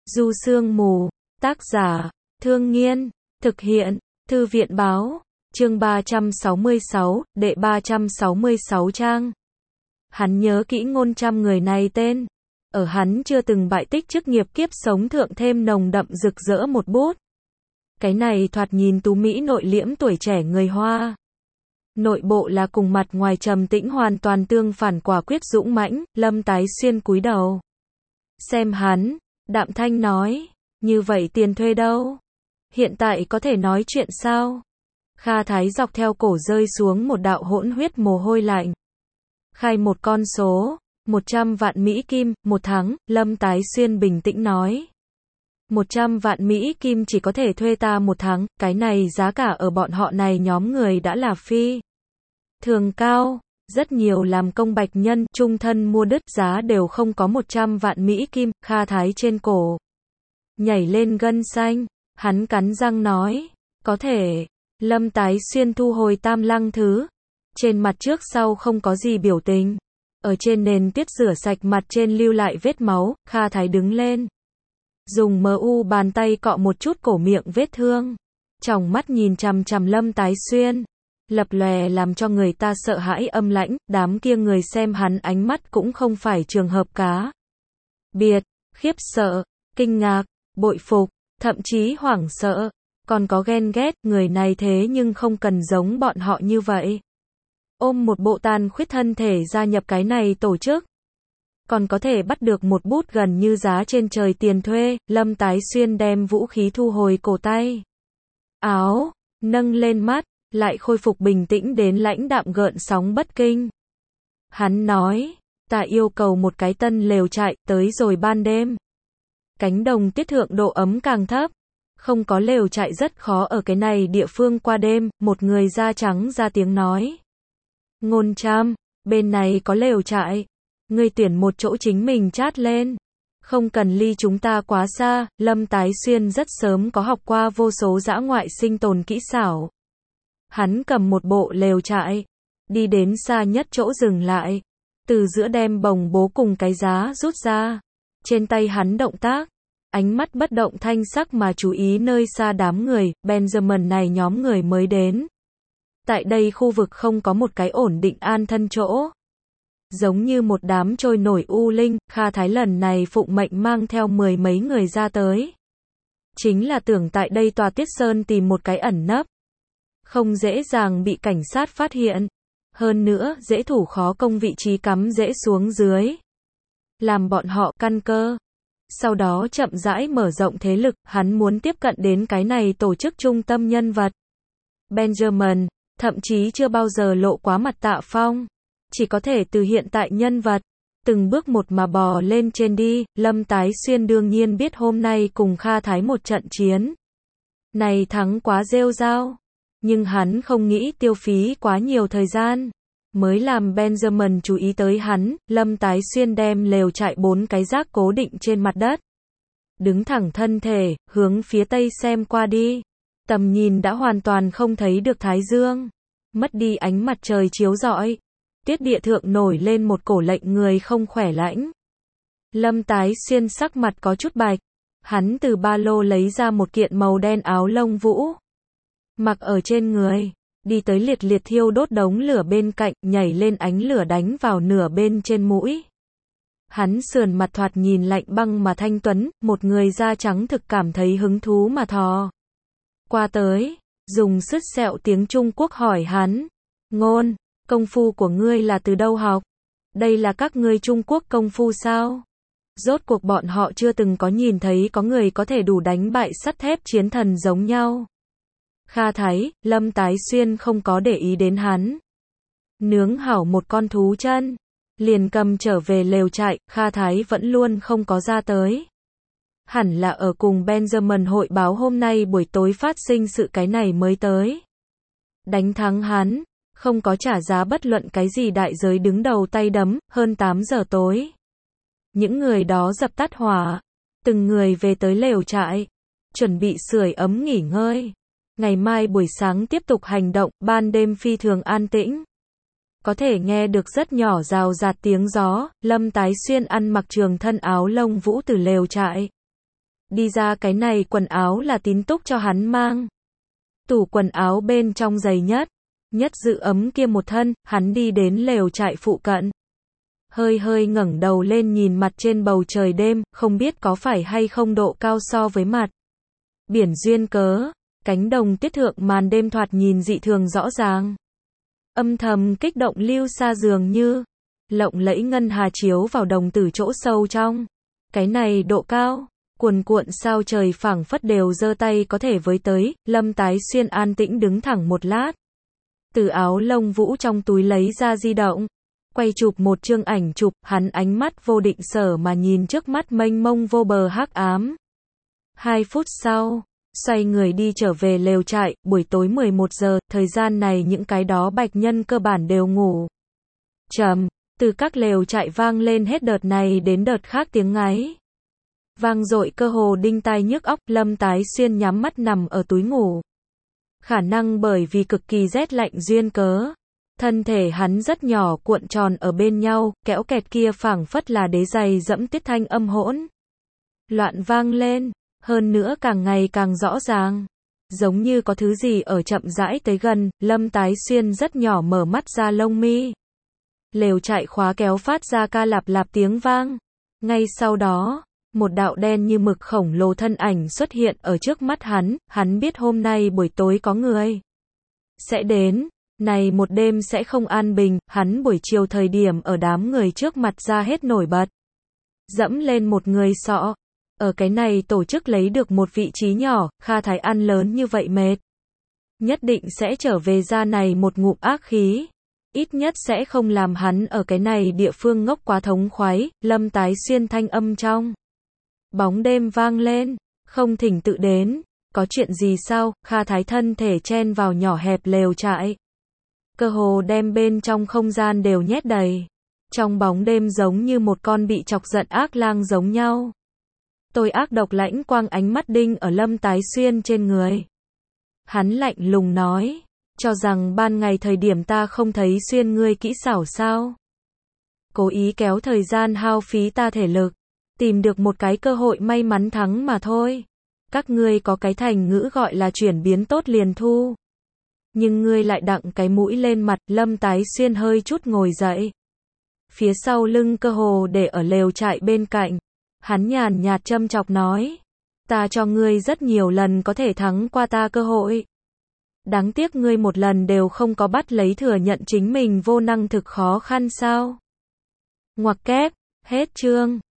Du Sương Mù, tác giả, Thương Nghiên, thực hiện, Thư viện báo, chương 366, đệ 366 trang. Hắn nhớ kỹ ngôn trăm người này tên. Ở hắn chưa từng bại tích trước nghiệp kiếp sống thượng thêm nồng đậm rực rỡ một bút. Cái này thoạt nhìn tú mỹ nội liễm tuổi trẻ người Hoa. Nội bộ là cùng mặt ngoài trầm tĩnh hoàn toàn tương phản quả quyết dũng mãnh, Lâm Tái Xuyên cúi đầu. Xem hắn, đạm thanh nói, như vậy tiền thuê đâu? Hiện tại có thể nói chuyện sao? Kha Thái dọc theo cổ rơi xuống một đạo hỗn huyết mồ hôi lạnh. Khai một con số, 100 vạn Mỹ Kim, một tháng, Lâm Tái Xuyên bình tĩnh nói. 100 vạn Mỹ Kim chỉ có thể thuê ta một tháng, cái này giá cả ở bọn họ này nhóm người đã là phi thường cao, rất nhiều làm công bạch nhân, trung thân mua đứt giá đều không có 100 vạn Mỹ Kim, Kha Thái trên cổ nhảy lên gân xanh, hắn cắn răng nói, có thể. Lâm Tái Xuyên thu hồi tam lăng thứ, trên mặt trước sau không có gì biểu tình, ở trên nền tuyết rửa sạch mặt trên lưu lại vết máu, Kha Thái đứng lên, dùng mu bàn tay cọ một chút cổ miệng vết thương, tròng mắt nhìn chằm chằm Lâm Tái Xuyên, lập lòe làm cho người ta sợ hãi âm lãnh, đám kia người xem hắn ánh mắt cũng không phải trường hợp cá biệt, khiếp sợ, kinh ngạc, bội phục, thậm chí hoảng sợ, còn có ghen ghét, người này thế nhưng không cần giống bọn họ như vậy. Ôm một bộ tàn khuyết thân thể gia nhập cái này tổ chức, còn có thể bắt được một bút gần như giá trên trời tiền thuê. Lâm Tái Xuyên đem vũ khí thu hồi cổ tay áo, nâng lên mắt, lại khôi phục bình tĩnh đến lãnh đạm gợn sóng bất kinh. Hắn nói, ta yêu cầu một cái tân lều trại, tới rồi ban đêm. Cánh đồng tiết thượng độ ấm càng thấp, không có lều trại rất khó ở cái này địa phương qua đêm, một người da trắng ra tiếng nói. Ngôn Trăm, bên này có lều trại, ngươi tuyển một chỗ chính mình chát lên, không cần ly chúng ta quá xa. Lâm Tái Xuyên rất sớm có học qua vô số dã ngoại sinh tồn kỹ xảo. Hắn cầm một bộ lều trại, đi đến xa nhất chỗ dừng lại, từ giữa đem bồng bố cùng cái giá rút ra, trên tay hắn động tác, ánh mắt bất động thanh sắc mà chú ý nơi xa đám người. Benjamin này nhóm người mới đến, tại đây khu vực không có một cái ổn định an thân chỗ, giống như một đám trôi nổi u linh. Kha Thái lần này phụng mệnh mang theo 10 mấy người ra tới, chính là tưởng tại đây tòa Tiết Sơn tìm một cái ẩn nấp, không dễ dàng bị cảnh sát phát hiện, hơn nữa dễ thủ khó công, vị trí cắm dễ xuống dưới, làm bọn họ căn cơ, sau đó chậm rãi mở rộng thế lực. Hắn muốn tiếp cận đến cái này tổ chức trung tâm nhân vật. Benjamin thậm chí chưa bao giờ lộ quá mặt Tạ Phong, chỉ có thể từ hiện tại nhân vật, từng bước một mà bò lên trên đi. Lâm Tái Xuyên đương nhiên biết hôm nay cùng Kha Thái một trận chiến này thắng quá rêu rao, nhưng hắn không nghĩ tiêu phí quá nhiều thời gian, mới làm Benjamin chú ý tới hắn. Lâm Tái Xuyên đem lều trại 4 cái rác cố định trên mặt đất, đứng thẳng thân thể, hướng phía tây xem qua đi, tầm nhìn đã hoàn toàn không thấy được thái dương, mất đi ánh mặt trời chiếu rọi, tiết địa thượng nổi lên một cổ lệnh người không khỏe lãnh. Lâm Tái Xuyên sắc mặt có chút bạch, hắn từ ba lô lấy ra một kiện màu đen áo lông vũ, mặc ở trên người, đi tới liệt liệt thiêu đốt đống lửa bên cạnh, nhảy lên, ánh lửa đánh vào nửa bên trên mũi. Hắn sườn mặt thoạt nhìn lạnh băng mà thanh tuấn, một người da trắng thực cảm thấy hứng thú mà thò qua tới, dùng sứt sẹo tiếng Trung Quốc hỏi hắn, Ngôn, công phu của ngươi là từ đâu học? Đây là các ngươi Trung Quốc công phu sao? Rốt cuộc bọn họ chưa từng có nhìn thấy có người có thể đủ đánh bại sắt thép chiến thần giống nhau. Kha Thái, Lâm Tái Xuyên không có để ý đến hắn. Nướng hảo một con thú chân, liền cầm trở về lều trại. Kha Thái vẫn luôn không có ra tới, hẳn là ở cùng Benjamin hội báo hôm nay buổi tối phát sinh sự cái này mới tới. Đánh thắng hắn, không có trả giá bất luận cái gì đại giới, đứng đầu tay đấm. Hơn 8 giờ tối, những người đó dập tắt hỏa, từng người về tới lều trại, chuẩn bị sưởi ấm nghỉ ngơi. Ngày mai buổi sáng tiếp tục hành động. Ban đêm phi thường an tĩnh, có thể nghe được rất nhỏ rào rạt tiếng gió. Lâm Tái Xuyên ăn mặc trường thân áo lông vũ từ lều trại đi ra cái này quần áo là tín túc cho hắn mang. Tủ quần áo bên trong dày nhất giữ ấm kia một thân, hắn đi đến lều trại phụ cận. Hơi hơi ngẩng đầu lên nhìn mặt trên bầu trời đêm, không biết có phải hay không độ cao so với mặt biển duyên cớ, cánh đồng tuyết thượng màn đêm thoạt nhìn dị thường rõ ràng. Âm thầm kích động lưu xa dường như lộng lẫy ngân hà chiếu vào đồng tử chỗ sâu trong. Cái này độ cao, cuồn cuộn sao trời phảng phất đều giơ tay có thể với tới, Lâm Tái Xuyên an tĩnh đứng thẳng một lát. Từ áo lông vũ trong túi lấy ra di động, quay chụp một chương ảnh chụp, hắn ánh mắt vô định sở mà nhìn trước mắt mênh mông vô bờ hắc ám. 2 phút sau, xoay người đi trở về lều trại, buổi tối 11 giờ, thời gian này những cái đó bạch nhân cơ bản đều ngủ. Trầm, từ các lều trại vang lên hết đợt này đến đợt khác tiếng ngáy. Vang dội cơ hồ đinh tai nhức óc, Lâm Tái Xuyên nhắm mắt nằm ở túi ngủ. Khả năng bởi vì cực kỳ rét lạnh duyên cớ. Thân thể hắn rất nhỏ cuộn tròn ở bên nhau, kẽo kẹt kia phảng phất là đế giày dẫm tiết thanh âm hỗn loạn vang lên, hơn nữa càng ngày càng rõ ràng. Giống như có thứ gì ở chậm rãi tới gần, Lâm Tái Xuyên rất nhỏ mở mắt ra lông mi. Lều trại khóa kéo phát ra ca lạp lạp tiếng vang. Ngay sau đó, một đạo đen như mực khổng lồ thân ảnh xuất hiện ở trước mắt hắn biết hôm nay buổi tối có người sẽ đến. Này một đêm sẽ không an bình, hắn buổi chiều thời điểm ở đám người trước mặt ra hết nổi bật. Dẫm lên một người sọ. Ở cái này tổ chức lấy được một vị trí nhỏ, Kha Thái ăn lớn như vậy mệt. Nhất định sẽ trở về ra này một ngụm ác khí. Ít nhất sẽ không làm hắn ở cái này địa phương ngốc quá thống khoái, Lâm Tái Xuyên thanh âm trong. Bóng đêm vang lên, không thỉnh tự đến. Có chuyện gì sao? Kha Thái thân thể chen vào nhỏ hẹp lều trại. Cơ hồ đem bên trong không gian đều nhét đầy. Trong bóng đêm giống như một con bị chọc giận ác lang giống nhau. Tôi ác độc lãnh quang ánh mắt đinh ở Lâm Tái Xuyên trên người. Hắn lạnh lùng nói, cho rằng ban ngày thời điểm ta không thấy Xuyên ngươi kỹ xảo sao? Cố ý kéo thời gian hao phí ta thể lực, tìm được một cái cơ hội may mắn thắng mà thôi. Các ngươi có cái thành ngữ gọi là chuyển biến tốt liền thu. Nhưng ngươi lại đặng cái mũi lên mặt, Lâm Tái Xuyên hơi chút ngồi dậy. Phía sau lưng cơ hồ để ở lều trại bên cạnh. Hắn nhàn nhạt châm chọc nói. Ta cho ngươi rất nhiều lần có thể thắng qua ta cơ hội. Đáng tiếc ngươi một lần đều không có bắt lấy thừa nhận chính mình vô năng thực khó khăn sao. Ngoặc kép, hết chương.